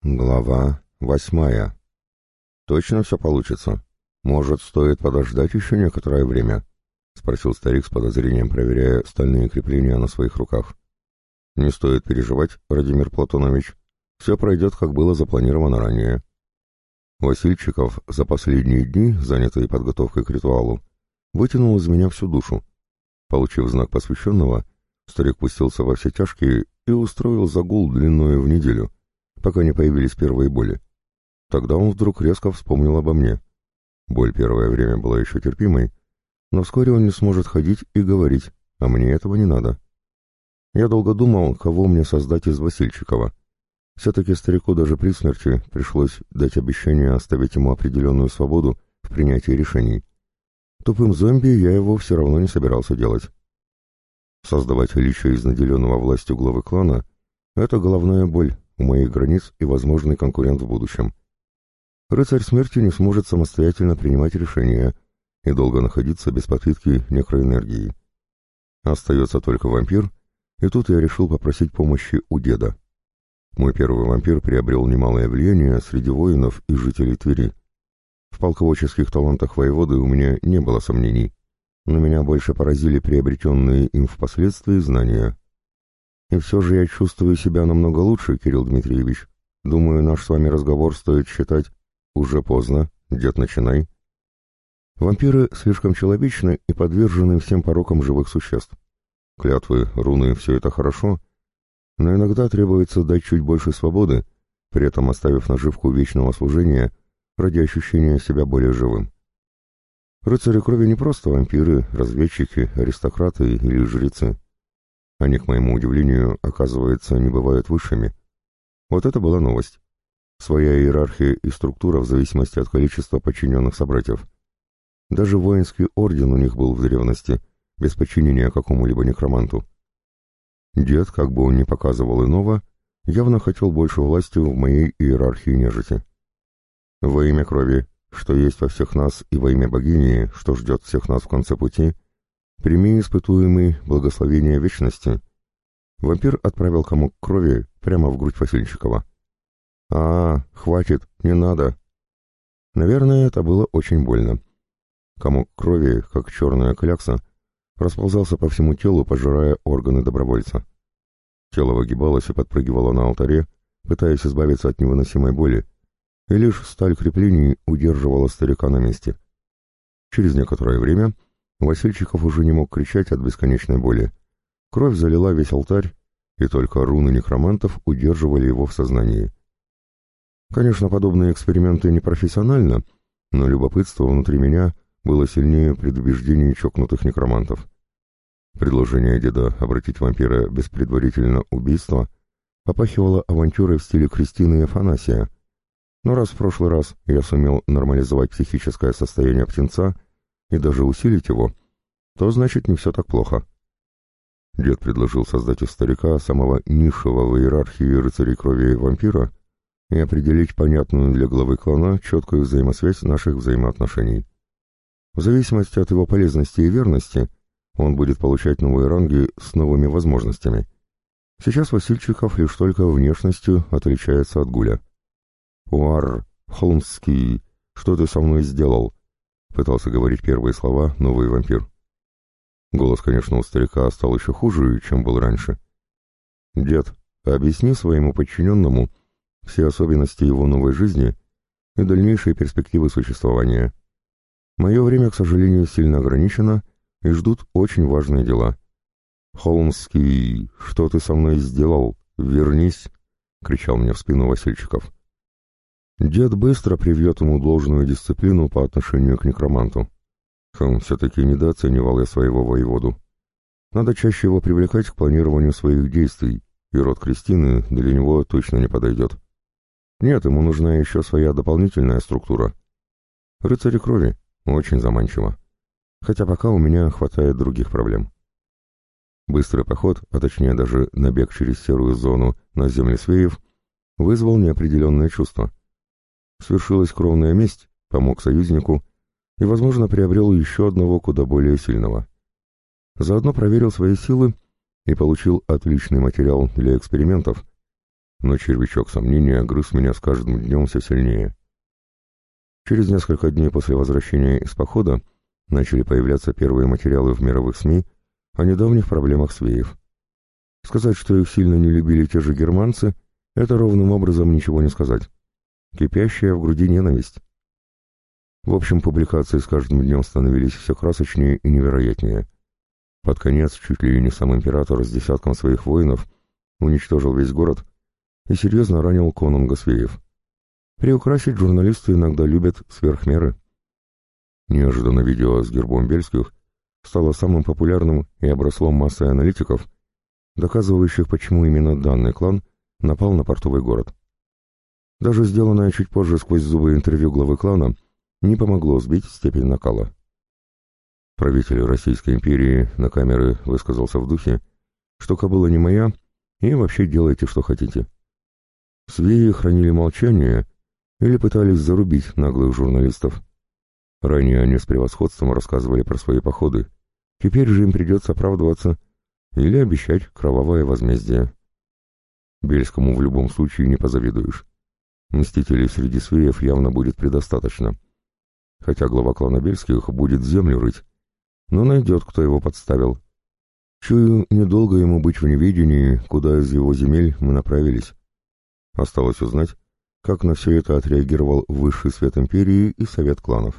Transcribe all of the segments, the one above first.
Глава 8. «Точно все получится? Может, стоит подождать еще некоторое время?» — спросил старик с подозрением, проверяя стальные крепления на своих руках. «Не стоит переживать, Радимир Платонович. Все пройдет, как было запланировано ранее». Васильчиков за последние дни, занятые подготовкой к ритуалу, вытянул из меня всю душу. Получив знак посвященного, старик пустился во все тяжкие и устроил загул длиною в неделю, пока не появились первые боли. Тогда он вдруг резко вспомнил обо мне. Боль первое время была еще терпимой, но вскоре он не сможет ходить и говорить, а мне этого не надо. Я долго думал, кого мне создать из Васильчикова. Все-таки старику даже при смерти пришлось дать обещание оставить ему определенную свободу в принятии решений. Тупым зомби я его все равно не собирался делать. Создавать лича из наделенного властью главы клана — это головная боль у моих границ и возможный конкурент в будущем. Рыцарь смерти не сможет самостоятельно принимать решения и долго находиться без подпитки некроэнергии. Остается только вампир, и тут я решил попросить помощи у деда. Мой первый вампир приобрел немалое влияние среди воинов и жителей Твери. В полководческих талантах воеводы у меня не было сомнений, но меня больше поразили приобретенные им впоследствии знания. И все же я чувствую себя намного лучше, Кирилл Дмитриевич. Думаю, наш с вами разговор стоит считать. Уже поздно, дед, начинай. Вампиры слишком человечны и подвержены всем порокам живых существ. Клятвы, руны — все это хорошо, но иногда требуется дать чуть больше свободы, при этом оставив наживку вечного служения ради ощущения себя более живым. Рыцари крови не просто вампиры, разведчики, аристократы или жрецы. Они, к моему удивлению, оказывается, не бывают высшими. Вот это была новость. Своя иерархия и структура в зависимости от количества подчиненных собратьев. Даже воинский орден у них был в древности, без подчинения какому-либо некроманту. Дед, как бы он ни показывал иного, явно хотел больше власти в моей иерархии нежити. Во имя крови, что есть во всех нас, и во имя богини, что ждет всех нас в конце пути, прими испытуемый благословение вечности. Вампир отправил комок крови прямо в грудь Васильчикова. Хватит, не надо. Наверное, это было очень больно. Комок крови, как черная клякса, расползался по всему телу, пожирая органы добровольца. Тело выгибалось и подпрыгивало на алтаре, пытаясь избавиться от невыносимой боли, и лишь сталь креплений удерживала старика на месте. Через некоторое время Васильчиков уже не мог кричать от бесконечной боли. Кровь залила весь алтарь, и только руны некромантов удерживали его в сознании. Конечно, подобные эксперименты непрофессионально, но любопытство внутри меня было сильнее предубеждений чокнутых некромантов. Предложение деда обратить вампира без предварительного убийства попахивало авантюрой в стиле Кристины и Афанасия, но раз в прошлый раз я сумел нормализовать психическое состояние птенца и даже усилить его, то значит не все так плохо. Дед предложил создать из старика самого низшего в иерархии рыцарей крови вампира и определить понятную для главы клана четкую взаимосвязь наших взаимоотношений. В зависимости от его полезности и верности он будет получать новые ранги с новыми возможностями. Сейчас Васильчиков лишь только внешностью отличается от Гуля. «Уар, Холмский, что ты со мной сделал?» — пытался говорить первые слова новый вампир. Голос, конечно, у старика стал еще хуже, чем был раньше. «Дед, объясни своему подчиненному все особенности его новой жизни и дальнейшие перспективы существования. Мое время, к сожалению, сильно ограничено, и ждут очень важные дела». «Холмский, что ты со мной сделал? Вернись!» — кричал мне в спину Васильчиков. Дед быстро привьет ему должную дисциплину по отношению к некроманту. Все-таки недооценивал я своего воеводу. Надо чаще его привлекать к планированию своих действий, и род Кристины для него точно не подойдет. Нет, ему нужна еще своя дополнительная структура. Рыцари крови очень заманчиво. Хотя пока у меня хватает других проблем. Быстрый поход, а точнее даже набег через серую зону на земли свеев, вызвал неопределенное чувство. Свершилась кровная месть, помог союзнику и, возможно, приобрел еще одного куда более сильного. Заодно проверил свои силы и получил отличный материал для экспериментов. но червячок сомнения грыз меня с каждым днем все сильнее. Через несколько дней после возвращения из похода начали появляться первые материалы в мировых СМИ о недавних проблемах свеев. Сказать, что их сильно не любили те же германцы, это ровным образом ничего не сказать. Кипящая в груди ненависть. В общем, публикации с каждым днем становились все красочнее и невероятнее. Под конец чуть ли не сам император с десятком своих воинов уничтожил весь город и серьезно ранил конунга свеев. Приукрасить журналисты иногда любят сверх меры. Неожиданно видео с гербом Бельских стало самым популярным и обросло массой аналитиков, доказывающих, почему именно данный клан напал на портовый город. Даже сделанное чуть позже сквозь зубы интервью главы клана не помогло сбить степень накала. Правитель Российской империи на камеры высказался в духе, что кобыла не моя, и вообще делайте, что хотите. Свеи хранили молчание или пытались зарубить наглых журналистов. Ранее они с превосходством рассказывали про свои походы, теперь же им придется оправдываться или обещать кровавое возмездие. Бельскому в любом случае не позавидуешь. Мстителей среди свеев явно будет предостаточно. Хотя глава клана Бельских будет землю рыть, но найдет, кто его подставил. Чую, недолго ему быть в неведении, куда из его земель мы направились. Осталось узнать, как на все это отреагировал высший свет империи и совет кланов.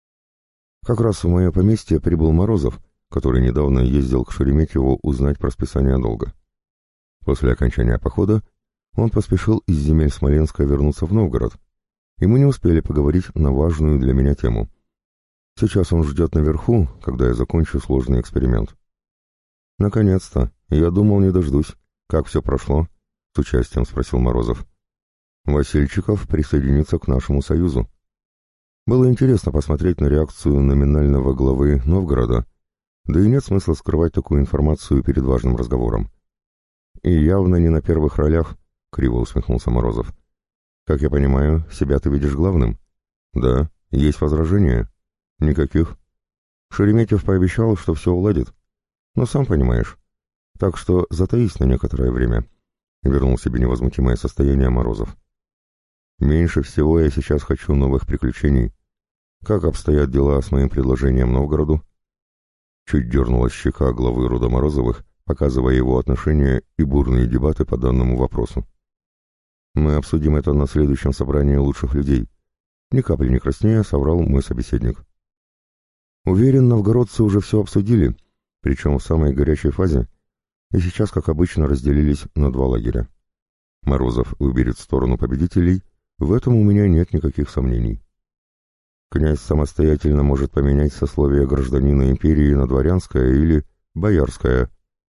Как раз в мое поместье прибыл Морозов, который недавно ездил к Шереметьеву узнать про списание долга. После окончания похода он поспешил из земель Смоленска вернуться в Новгород, и мы не успели поговорить на важную для меня тему. Сейчас он ждет наверху, когда я закончу сложный эксперимент. «Наконец-то! Я думал, не дождусь. Как все прошло?» — с участием спросил Морозов. «Васильчиков присоединится к нашему союзу». Было интересно посмотреть на реакцию номинального главы Новгорода, да и нет смысла скрывать такую информацию перед важным разговором. «И явно не на первых ролях», — криво усмехнулся Морозов. «Как я понимаю, себя ты видишь главным?» «Да. Есть возражения?» «Никаких. Шереметьев пообещал, что все уладит. Но сам понимаешь. Так что затаись на некоторое время», — вернул себе невозмутимое состояние Морозов. «Меньше всего я сейчас хочу новых приключений. Как обстоят дела с моим предложением Новгороду?» Чуть дернулась щека главы рода Морозовых, показывая его отношения и бурные дебаты по данному вопросу. «Мы обсудим это на следующем собрании лучших людей», — ни капли не краснея соврал мой собеседник. Уверен, новгородцы уже все обсудили, причем в самой горячей фазе, и сейчас, как обычно, разделились на два лагеря. Морозов выберет сторону победителей, в этом у меня нет никаких сомнений. Князь самостоятельно может поменять сословие гражданина империи на дворянское или боярское.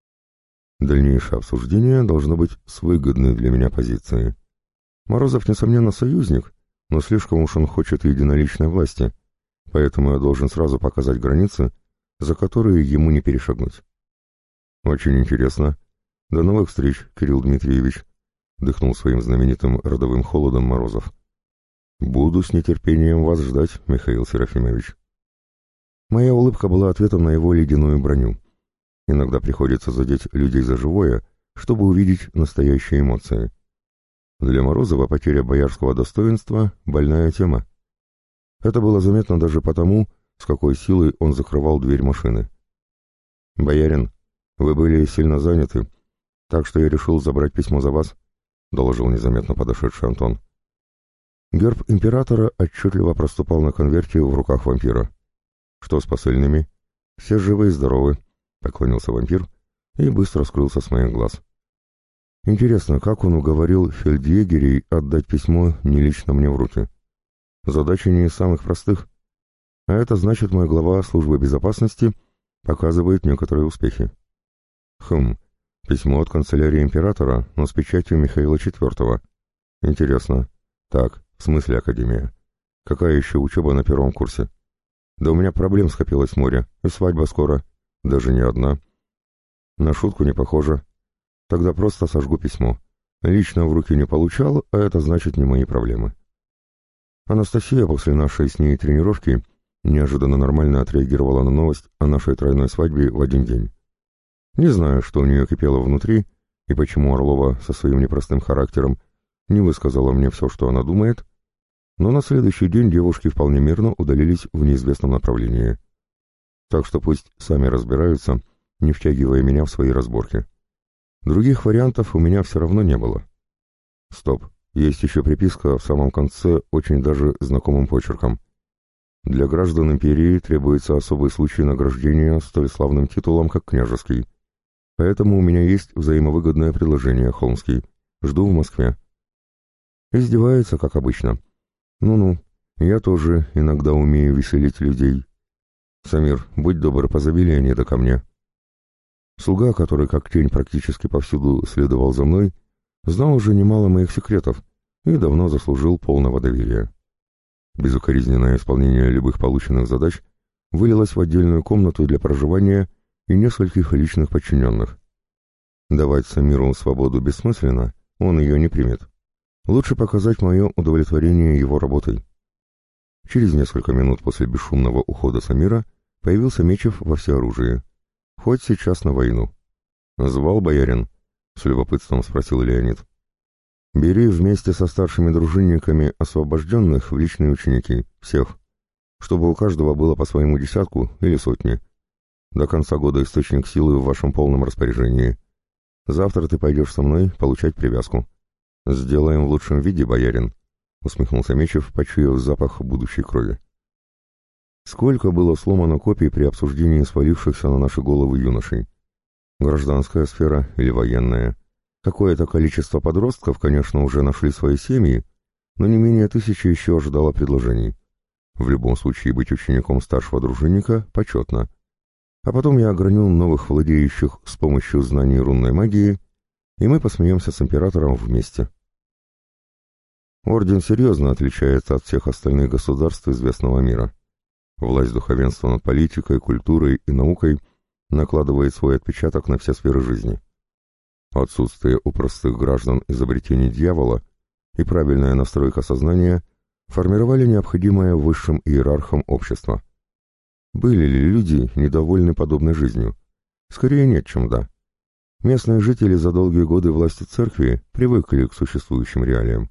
Дальнейшее обсуждение должно быть с выгодной для меня позиции. Морозов, несомненно, союзник, но слишком уж он хочет единоличной власти, поэтому я должен сразу показать границы, за которые ему не перешагнуть. «Очень интересно. До новых встреч, Кирилл Дмитриевич», — дыхнул своим знаменитым родовым холодом Морозов. «Буду с нетерпением вас ждать, Михаил Серафимович». Моя улыбка была ответом на его ледяную броню. Иногда приходится задеть людей за живое, чтобы увидеть настоящие эмоции. Для Морозова потеря боярского достоинства — больная тема. Это было заметно даже потому, с какой силой он закрывал дверь машины. «Боярин, вы были сильно заняты, так что я решил забрать письмо за вас», — доложил незаметно подошедший Антон. Герб императора отчетливо проступал на конверте в руках вампира. «Что с посыльными?» «Все живы и здоровы», — поклонился вампир и быстро скрылся с моих глаз. Интересно, как он уговорил фельдъегерей отдать письмо не лично мне в руки? Задача не из самых простых. А это значит, мой глава службы безопасности показывает некоторые успехи. Письмо от канцелярии императора, но с печатью Михаила IV. Интересно. Так, в смысле академия? Какая еще учеба на первом курсе? Да у меня проблем скопилось море, и свадьба скоро. Даже не одна. На шутку не похоже. Тогда просто сожгу письмо. Лично в руки не получал, а это значит не мои проблемы. Анастасия после нашей с ней тренировки неожиданно нормально отреагировала на новость о нашей тройной свадьбе в один день. Не знаю, что у нее кипело внутри, и почему Орлова со своим непростым характером не высказала мне все, что она думает, но на следующий день девушки вполне мирно удалились в неизвестном направлении. Так что пусть сами разбираются, не втягивая меня в свои разборки. Других вариантов у меня все равно не было. Стоп, есть еще приписка в самом конце очень даже знакомым почерком. Для граждан империи требуется особый случай награждения столь славным титулом, как княжеский. Поэтому у меня есть взаимовыгодное предложение, Холмский. Жду в Москве. Издевается, как обычно. Ну-ну, я тоже иногда умею веселить людей. Самир, будь добр, позови Леонида ко мне. Слуга, который как тень практически повсюду следовал за мной, знал уже немало моих секретов и давно заслужил полного доверия. Безукоризненное исполнение любых полученных задач вылилось в отдельную комнату для проживания и нескольких личных подчиненных. Давать Самиру свободу бессмысленно, он ее не примет. Лучше показать мое удовлетворение его работой. Через несколько минут после бесшумного ухода Самира появился Мечев во всеоружии. Хоть сейчас на войну. «Звал боярин?» — с любопытством спросил Леонид. «Бери вместе со старшими дружинниками освобожденных в личные ученики, всех, чтобы у каждого было по своему десятку или сотне. До конца года источник силы в вашем полном распоряжении. Завтра ты пойдешь со мной получать привязку». «Сделаем в лучшем виде, боярин», — усмехнулся Мечев, почуяв запах будущей крови. Сколько было сломано копий при обсуждении свалившихся на наши головы юношей? Гражданская сфера или военная? Какое-то количество подростков, конечно, уже нашли свои семьи, но не менее 1000 еще ожидало предложений. В любом случае быть учеником старшего дружинника почетно. А потом я огранил новых владеющих с помощью знаний рунной магии, и мы посмеемся с императором вместе. Орден серьезно отличается от всех остальных государств известного мира. Власть духовенства над политикой, культурой и наукой накладывает свой отпечаток на все сферы жизни. Отсутствие у простых граждан изобретений дьявола и правильная настройка сознания формировали необходимое высшим иерархам общества. Были ли люди недовольны подобной жизнью? Скорее нет, чем да. Местные жители за долгие годы власти церкви привыкли к существующим реалиям.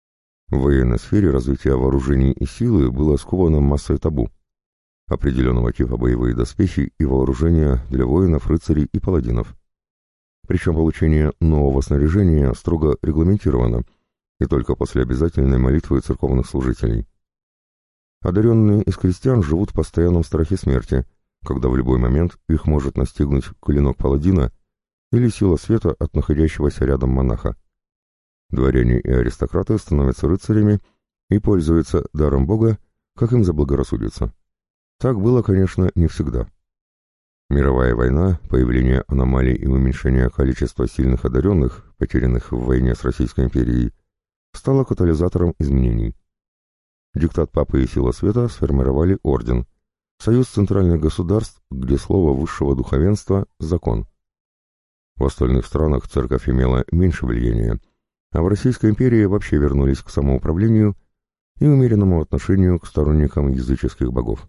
В военной сфере развитие вооружений и силы было сковано массой табу. Определенного типа боевые доспехи и вооружения для воинов, рыцарей и паладинов. Причем получение нового снаряжения строго регламентировано, и только после обязательной молитвы церковных служителей. Одаренные из крестьян живут в постоянном страхе смерти, когда в любой момент их может настигнуть клинок паладина или сила света от находящегося рядом монаха. Дворяне и аристократы становятся рыцарями и пользуются даром Бога, как им заблагорассудится. Так было, конечно, не всегда. Мировая война, появление аномалий и уменьшение количества сильных одаренных, потерянных в войне с Российской империей, стало катализатором изменений. Диктат Папы и Сила Света сформировали орден, союз центральных государств, где слово высшего духовенства – закон. В остальных странах церковь имела меньше влияния, а в Российской империи вообще вернулись к самоуправлению и умеренному отношению к сторонникам языческих богов.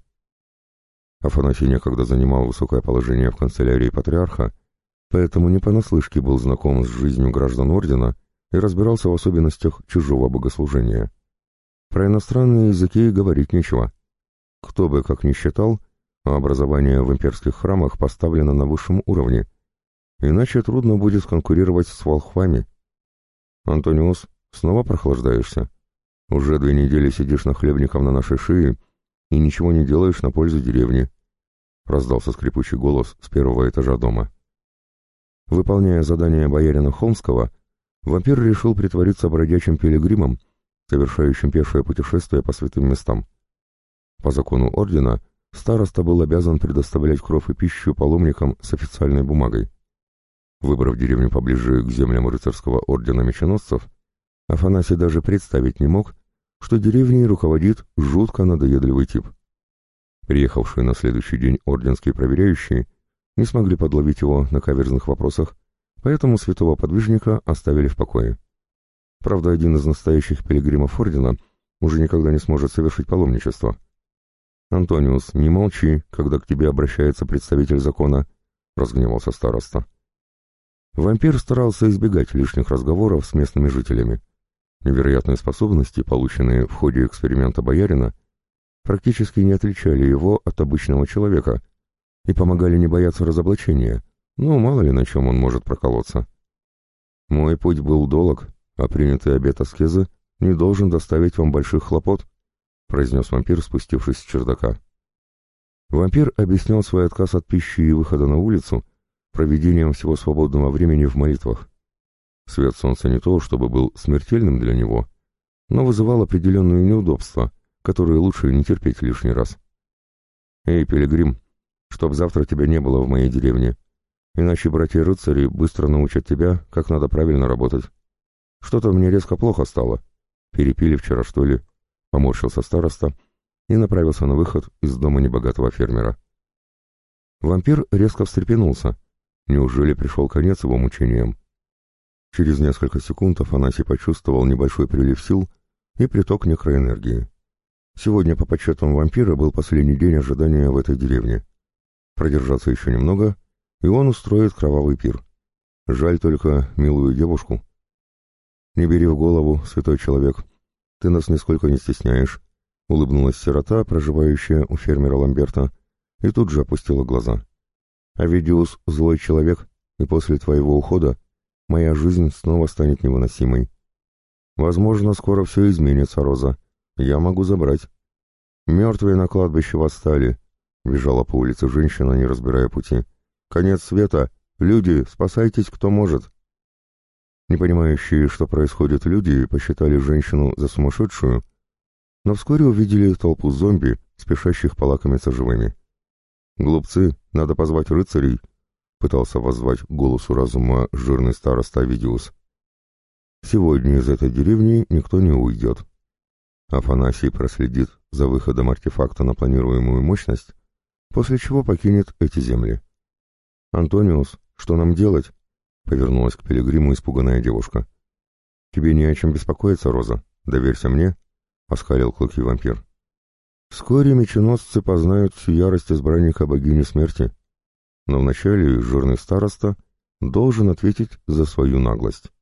Афанасий некогда занимал высокое положение в канцелярии патриарха, поэтому не понаслышке был знаком с жизнью граждан ордена и разбирался в особенностях чужого богослужения. Про иностранные языки говорить нечего. Кто бы как ни считал, а образование в имперских храмах поставлено на высшем уровне, иначе трудно будет конкурировать с волхвами. «Антониус, снова прохлаждаешься? Уже 2 недели сидишь нахлебником на нашей шее и ничего не делаешь на пользу деревни», — раздался скрипучий голос с 1-го этажа дома. Выполняя задание боярина Холмского, вампир решил притвориться бродячим пилигримом, совершающим пешее путешествие по святым местам. По закону ордена староста был обязан предоставлять кров и пищу паломникам с официальной бумагой. Выбрав деревню поближе к землям рыцарского ордена меченосцев, Афанасий даже представить не мог, что деревней руководит жутко надоедливый тип. Приехавшие на следующий день орденские проверяющие не смогли подловить его на каверзных вопросах, поэтому святого подвижника оставили в покое. Правда, один из настоящих пилигримов ордена уже никогда не сможет совершить паломничество. «Антониус, не молчи, когда к тебе обращается представитель закона», — разгневался староста. Вампир старался избегать лишних разговоров с местными жителями. Невероятные способности, полученные в ходе эксперимента боярина, практически не отличали его от обычного человека и помогали не бояться разоблачения, но мало ли на чем он может проколоться. Мой путь был долг, а принятый обет аскезы не должен доставить вам больших хлопот, произнес вампир, спустившись с чердака. Вампир объяснял свой отказ от пищи и выхода на улицу проведением всего свободного времени в молитвах. Свет солнца не то, чтобы был смертельным для него, но вызывал определенные неудобства, которые лучше не терпеть лишний раз. «Эй, пилигрим, чтоб завтра тебя не было в моей деревне, иначе братья-рыцари быстро научат тебя, как надо правильно работать. Что-то мне резко плохо стало. Перепили вчера, что ли?» — поморщился староста и направился на выход из дома небогатого фермера. Вампир резко встрепенулся. Неужели пришел конец его мучениям? Через несколько секунд Афанасий почувствовал небольшой прилив сил и приток некроэнергии. Сегодня, по подсчетам вампира, был последний день ожидания в этой деревне. Продержаться еще немного, и он устроит кровавый пир. Жаль только милую девушку. «Не бери в голову, святой человек, ты нас нисколько не стесняешь», — улыбнулась сирота, проживающая у фермера Ламберта, и тут же опустила глаза. «Авидиус — злой человек, и после твоего ухода моя жизнь снова станет невыносимой. Возможно, скоро все изменится, Роза. Я могу забрать». «Мертвые на кладбище восстали», — бежала по улице женщина, не разбирая пути. «Конец света! Люди, спасайтесь, кто может!» Не понимающие, что происходит, люди посчитали женщину за сумасшедшую, но вскоре увидели толпу зомби, спешащих полакомиться живыми. «Глупцы, надо позвать рыцарей», — пытался воззвать к голосу разума жирный староста Авидиус. «Сегодня из этой деревни никто не уйдет. Афанасий проследит за выходом артефакта на планируемую мощность, после чего покинет эти земли. «Антониус, что нам делать?» — повернулась к пилигриму испуганная девушка. «Тебе не о чем беспокоиться, Роза. Доверься мне», — оскалил клыки вампир. «Вскоре меченосцы познают всю ярость избранника богини смерти, но вначале жирный староста должен ответить за свою наглость».